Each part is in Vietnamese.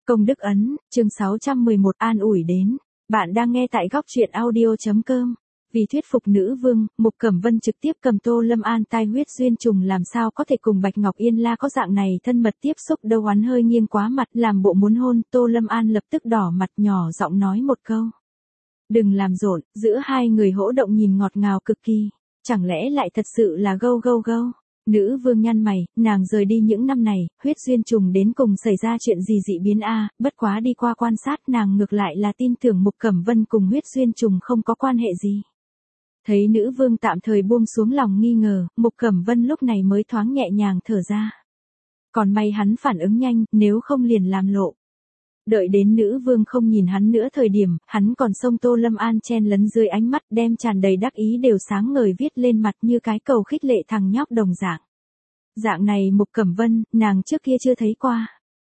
Công đức ấn, chương 611 an ủi đến. Bạn đang nghe tại góc truyện audio.com. Vì thuyết phục nữ vương, Mục Cẩm Vân trực tiếp cầm Tô Lâm An tai huyết duyên trùng làm sao có thể cùng Bạch Ngọc Yên La có dạng này thân mật tiếp xúc đâu. Hắn hơi nghiêng quá mặt làm bộ muốn hôn, Tô Lâm An lập tức đỏ mặt nhỏ giọng nói một câu. Đừng làm rộn, giữa hai người hỗ động nhìn ngọt ngào cực kỳ. Chẳng lẽ lại thật sự là gâu. Nữ vương nhăn mày, nàng rời đi những năm này, huyết duyên trùng đến cùng xảy ra chuyện gì dị biến bất quá đi qua quan sát nàng ngược lại là tin tưởng Mục Cẩm Vân cùng huyết duyên trùng không có quan hệ gì. Thấy nữ vương tạm thời buông xuống lòng nghi ngờ, Mục Cẩm Vân lúc này mới thoáng nhẹ nhàng thở ra. Còn may hắn phản ứng nhanh, nếu không liền làm lộ. Đợi đến nữ vương không nhìn hắn nữa thời điểm, hắn còn xông Tô Lâm An chen lấn dưới ánh mắt đem tràn đầy đắc ý đều sáng ngời viết lên mặt như cái cầu khích lệ thằng nhóc đồng dạng. Dạng này Mục Cẩm Vân, nàng trước kia chưa thấy qua.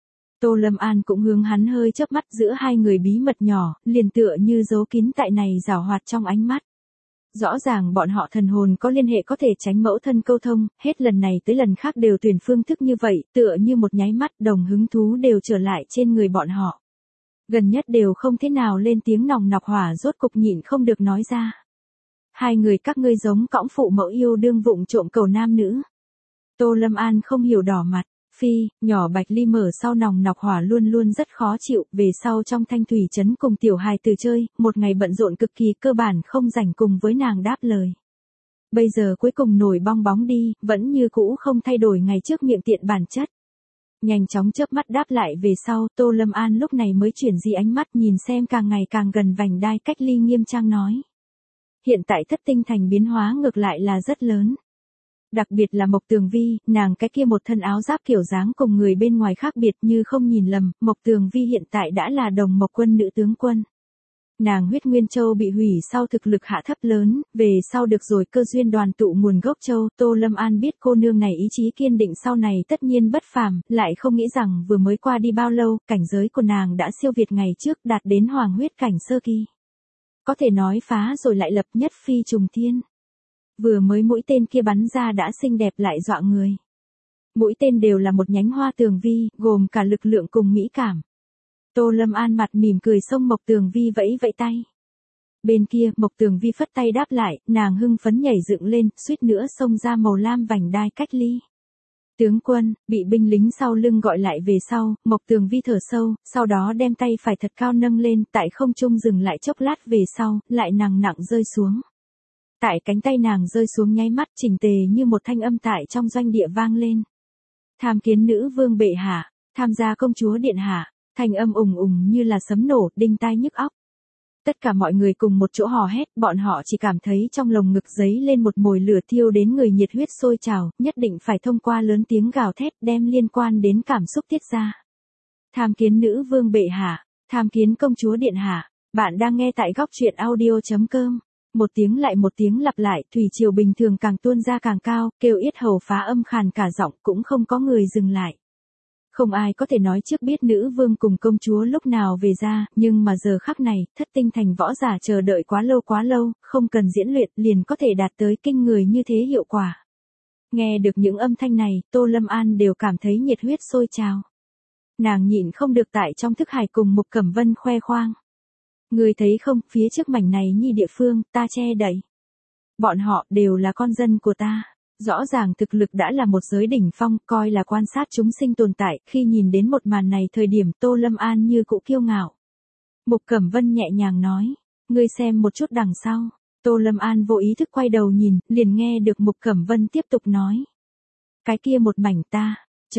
Tô Lâm An cũng hướng hắn hơi chớp mắt giữa hai người bí mật nhỏ, liền tựa như giấu kín tại này giảo hoạt trong ánh mắt. Rõ ràng bọn họ thần hồn có liên hệ có thể tránh mẫu thân câu thông, hết lần này tới lần khác đều tuyển phương thức như vậy, tựa như một nháy mắt đồng hứng thú đều trở lại trên người bọn họ. Gần nhất đều không thế nào lên tiếng nòng nọc hỏa rốt cục nhịn không được nói ra. Hai người các ngươi giống cõng phụ mẫu yêu đương vụng trộm cầu nam nữ. Tô Lâm An không hiểu đỏ mặt. Phi, nhỏ Bạch Ly mở sau nòng nọc hỏa luôn luôn rất khó chịu, về sau trong thanh thủy trấn cùng tiểu hài từ chơi, một ngày bận rộn cực kỳ cơ bản không rảnh cùng với nàng đáp lời. Bây giờ cuối cùng nổi bong bóng đi, vẫn như cũ không thay đổi ngày trước miệng tiện bản chất. Nhanh chóng chớp mắt đáp lại về sau, Tô Lâm An lúc này mới chuyển di ánh mắt nhìn xem càng ngày càng gần vành đai cách ly nghiêm trang nói. Hiện tại Thất Tinh Thành biến hóa ngược lại là rất lớn. Đặc biệt là Mộc Tường Vi, nàng cái kia một thân áo giáp kiểu dáng cùng người bên ngoài khác biệt như không nhìn lầm, Mộc Tường Vi hiện tại đã là Đồng Mộc Quân nữ tướng quân. Nàng huyết nguyên châu bị hủy sau thực lực hạ thấp lớn, về sau được rồi cơ duyên đoàn tụ nguồn gốc châu, Tô Lâm An biết cô nương này ý chí kiên định sau này tất nhiên bất phàm, lại không nghĩ rằng vừa mới qua đi bao lâu, cảnh giới của nàng đã siêu việt ngày trước đạt đến hoàng huyết cảnh sơ kỳ. Có thể nói phá rồi lại lập nhất phi trùng thiên. Vừa mới mũi tên kia bắn ra đã xinh đẹp lại dọa người. Mũi tên đều là một nhánh hoa tường vi, gồm cả lực lượng cùng mỹ cảm. Tô Lâm An mặt mỉm cười xông Mộc Tường Vi vẫy vẫy tay. Bên kia, Mộc Tường Vi phất tay đáp lại, nàng hưng phấn nhảy dựng lên, suýt nữa xông ra màu lam vành đai cách ly. Tướng quân, bị binh lính sau lưng gọi lại về sau, Mộc Tường Vi thở sâu, sau đó đem tay phải thật cao nâng lên, tại không trung dừng lại chốc lát về sau, lại nặng rơi xuống. Tại cánh tay nàng rơi xuống nháy mắt chỉnh tề như một thanh âm tại trong doanh địa vang lên. Tham kiến nữ vương bệ hạ, tham gia công chúa điện hạ, thanh âm ùng như là sấm nổ, đinh tai nhức óc. Tất cả mọi người cùng một chỗ hò hét, bọn họ chỉ cảm thấy trong lồng ngực giấy lên một mồi lửa thiêu đến người nhiệt huyết sôi trào, nhất định phải thông qua lớn tiếng gào thét đem liên quan đến cảm xúc tiết ra. Tham kiến nữ vương bệ hạ, tham kiến công chúa điện hạ, bạn đang nghe tại góc truyện audio.com. Một tiếng lại một tiếng lặp lại, thủy triều bình thường càng tuôn ra càng cao, kêu yết hầu phá âm khàn cả giọng, cũng không có người dừng lại. Không ai có thể nói trước biết nữ vương cùng công chúa lúc nào về ra, nhưng mà giờ khắc này, Thất Tinh Thành võ giả chờ đợi quá lâu, không cần diễn luyện liền có thể đạt tới kinh người như thế hiệu quả. Nghe được những âm thanh này, Tô Lâm An đều cảm thấy nhiệt huyết sôi trào. Nàng nhịn không được tại trong thức hải cùng Mục Cẩm Vân khoe khoang. Người thấy không, phía trước mảnh này như địa phương, ta che đậy. Bọn họ đều là con dân của ta. Rõ ràng thực lực đã là một giới đỉnh phong, coi là quan sát chúng sinh tồn tại, khi nhìn đến một màn này thời điểm Tô Lâm An như cũ kiêu ngạo. Mục Cẩm Vân nhẹ nhàng nói, ngươi xem một chút đằng sau. Tô Lâm An vô ý thức quay đầu nhìn, liền nghe được Mục Cẩm Vân tiếp tục nói. Cái kia một mảnh ta,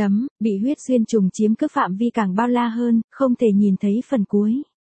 bị huyết duyên trùng chiếm cứ phạm vi càng bao la hơn, không thể nhìn thấy phần cuối.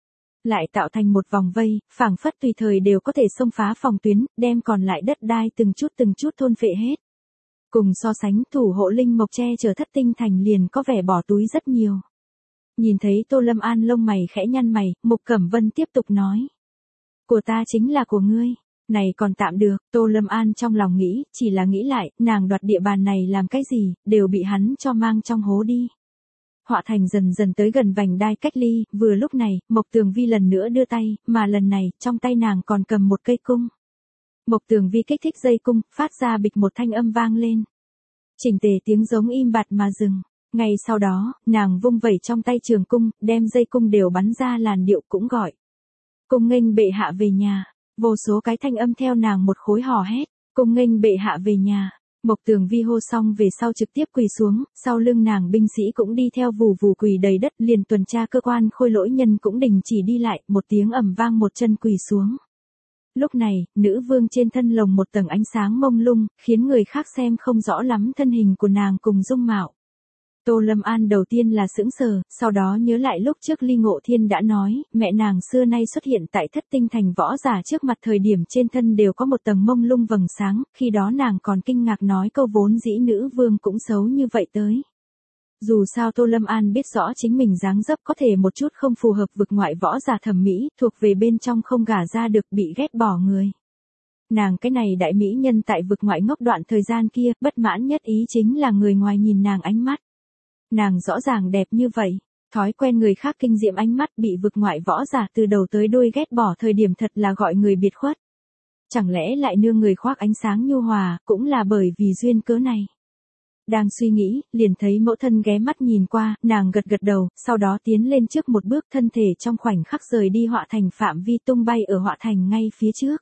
Lại tạo thành một vòng vây, phảng phất tùy thời đều có thể xông phá phòng tuyến, đem còn lại đất đai từng chút thôn phệ hết. Cùng so sánh, thủ hộ linh mộc che chở Thất Tinh Thành liền có vẻ bỏ túi rất nhiều. Nhìn thấy Tô Lâm An lông mày khẽ nhăn mày, Mục Cẩm Vân tiếp tục nói. Của ta chính là của ngươi, này còn tạm được, Tô Lâm An trong lòng nghĩ, chỉ là nghĩ lại, nàng đoạt địa bàn này làm cái gì, đều bị hắn cho mang trong hố đi. Họa thành dần dần tới gần vành đai cách ly, vừa lúc này, Mộc Tường Vi lần nữa đưa tay, mà lần này, trong tay nàng còn cầm một cây cung. Mộc Tường Vi kích thích dây cung, phát ra bịch một thanh âm vang lên. Chỉnh tề tiếng giống im bặt mà dừng. Ngay sau đó, nàng vung vẩy trong tay trường cung, đem dây cung đều bắn ra làn điệu cũng gọi. Cung nghênh bệ hạ về nhà, vô số cái thanh âm theo nàng một khối hò hét, cung nghênh bệ hạ về nhà. Mộc Tường Vi hô xong về sau trực tiếp quỳ xuống, sau lưng nàng binh sĩ cũng đi theo vù vù quỳ đầy đất, liền tuần tra cơ quan khôi lỗi nhân cũng đình chỉ đi lại, một tiếng ầm vang một chân quỳ xuống. Lúc này, nữ vương trên thân lồng một tầng ánh sáng mông lung, khiến người khác xem không rõ lắm thân hình của nàng cùng dung mạo. Tô Lâm An đầu tiên là sững sờ, sau đó nhớ lại lúc trước Ly Ngộ Thiên đã nói, mẹ nàng xưa nay xuất hiện tại Thất Tinh Thành võ giả trước mặt thời điểm trên thân đều có một tầng mông lung vầng sáng, khi đó nàng còn kinh ngạc nói câu vốn dĩ nữ vương cũng xấu như vậy tới. Dù sao Tô Lâm An biết rõ chính mình dáng dấp có thể một chút không phù hợp vực ngoại võ giả thẩm mỹ, thuộc về bên trong không gả ra được bị ghét bỏ người. Nàng cái này đại mỹ nhân tại vực ngoại ngốc đoạn thời gian kia, bất mãn nhất ý chính là người ngoài nhìn nàng ánh mắt. Nàng rõ ràng đẹp như vậy, thói quen người khác kinh diệm ánh mắt bị vực ngoại võ giả từ đầu tới đuôi ghét bỏ thời điểm thật là gọi người biệt khuất. Chẳng lẽ lại nương người khoác ánh sáng nhu hòa, cũng là bởi vì duyên cớ này. Đang suy nghĩ, liền thấy mẫu thân ghé mắt nhìn qua, nàng gật gật đầu, sau đó tiến lên trước một bước, thân thể trong khoảnh khắc rời đi Họa Thành phạm vi tung bay ở Họa Thành ngay phía trước.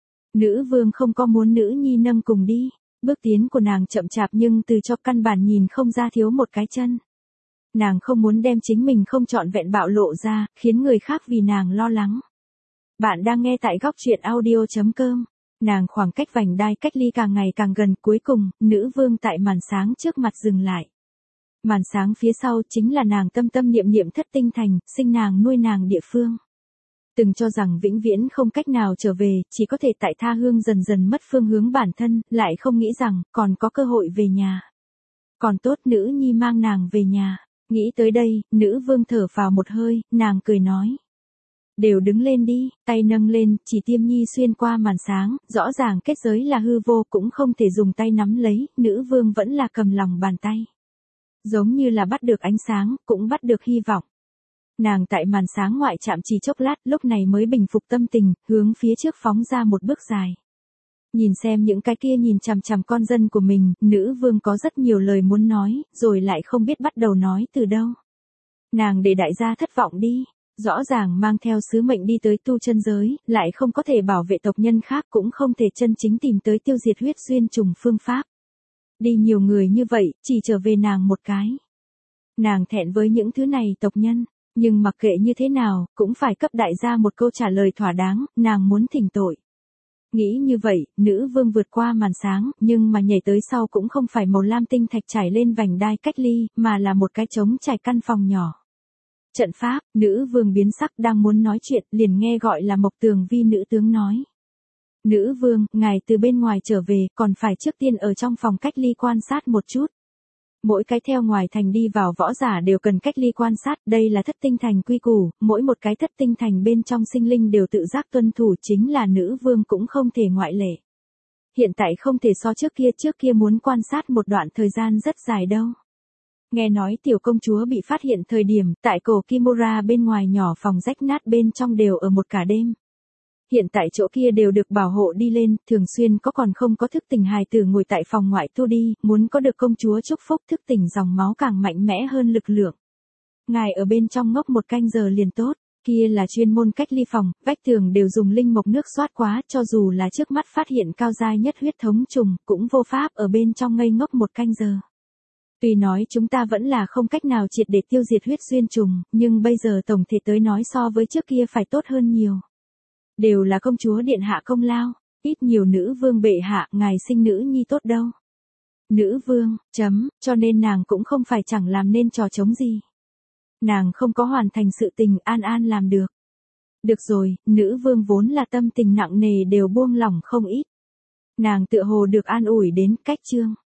Nữ vương không có muốn nữ nhi nâng cùng đi, bước tiến của nàng chậm chạp nhưng từ cho căn bản nhìn không ra thiếu một cái chân. Nàng không muốn đem chính mình không trọn vẹn bạo lộ ra, khiến người khác vì nàng lo lắng. Bạn đang nghe tại góc truyện audio.com. Nàng khoảng cách vành đai cách ly càng ngày càng gần, cuối cùng, nữ vương tại màn sáng trước mặt dừng lại. Màn sáng phía sau chính là nàng tâm tâm niệm niệm Thất Tinh Thành, sinh nàng nuôi nàng địa phương. Từng cho rằng vĩnh viễn không cách nào trở về, chỉ có thể tại tha hương dần dần mất phương hướng bản thân, lại không nghĩ rằng, còn có cơ hội về nhà. Còn tốt nữ nhi mang nàng về nhà. Nghĩ tới đây, nữ vương thở phào một hơi, nàng cười nói. Đều đứng lên đi, tay nâng lên, chỉ Tiêm Nhi xuyên qua màn sáng, rõ ràng kết giới là hư vô cũng không thể dùng tay nắm lấy, nữ vương vẫn là cầm lòng bàn tay. Giống như là bắt được ánh sáng, cũng bắt được hy vọng. Nàng tại màn sáng ngoại chạm chỉ chốc lát, lúc này mới bình phục tâm tình, hướng phía trước phóng ra một bước dài. Nhìn xem những cái kia nhìn chằm chằm con dân của mình, nữ vương có rất nhiều lời muốn nói, rồi lại không biết bắt đầu nói từ đâu. Nàng để đại gia thất vọng đi. Rõ ràng mang theo sứ mệnh đi tới tu chân giới, lại không có thể bảo vệ tộc nhân khác, cũng không thể chân chính tìm tới tiêu diệt huyết duyên trùng phương pháp. Đi nhiều người như vậy, chỉ trở về nàng một cái. Nàng thẹn với những thứ này tộc nhân, nhưng mặc kệ như thế nào, cũng phải cấp đại gia một câu trả lời thỏa đáng, nàng muốn thỉnh tội. Nghĩ như vậy, nữ vương vượt qua màn sáng, nhưng mà nhảy tới sau cũng không phải màu lam tinh thạch trải lên vành đai cách ly, mà là một cái trống trải căn phòng nhỏ. Trận pháp, nữ vương biến sắc đang muốn nói chuyện, liền nghe gọi là Mộc Tường Vi nữ tướng nói. Nữ vương, ngài từ bên ngoài trở về, còn phải trước tiên ở trong phòng cách ly quan sát một chút. Mỗi cái theo ngoài thành đi vào võ giả đều cần cách ly quan sát, đây là Thất Tinh Thành quy củ, mỗi một cái Thất Tinh Thành bên trong sinh linh đều tự giác tuân thủ, chính là nữ vương cũng không thể ngoại lệ. Hiện tại không thể so trước kia muốn quan sát một đoạn thời gian rất dài đâu. Nghe nói tiểu công chúa bị phát hiện thời điểm, tại cổ Kimura bên ngoài nhỏ phòng rách nát bên trong đều ở một cả đêm. Hiện tại chỗ kia đều được bảo hộ đi lên, thường xuyên có còn không có thức tỉnh hài tử ngồi tại phòng ngoại tu đi, muốn có được công chúa chúc phúc thức tỉnh dòng máu càng mạnh mẽ hơn lực lượng. Ngài ở bên trong ngốc một canh giờ liền tốt, kia là chuyên môn cách ly phòng, vách tường đều dùng linh mộc nước xoát quá, cho dù là trước mắt phát hiện cao giai nhất huyết thống trùng, cũng vô pháp ở bên trong ngây ngốc một canh giờ. Tuy nói chúng ta vẫn là không cách nào triệt để tiêu diệt huyết duyên trùng, nhưng bây giờ tổng thể tới nói so với trước kia phải tốt hơn nhiều. Đều là công chúa điện hạ công lao, ít nhiều nữ vương bệ hạ, ngài sinh nữ nhi tốt đâu. Nữ vương, cho nên nàng cũng không phải chẳng làm nên trò trống gì. Nàng không có hoàn thành sự tình an an làm được. Được rồi, nữ vương vốn là tâm tình nặng nề đều buông lỏng không ít. Nàng tựa hồ được an ủi đến cách chương.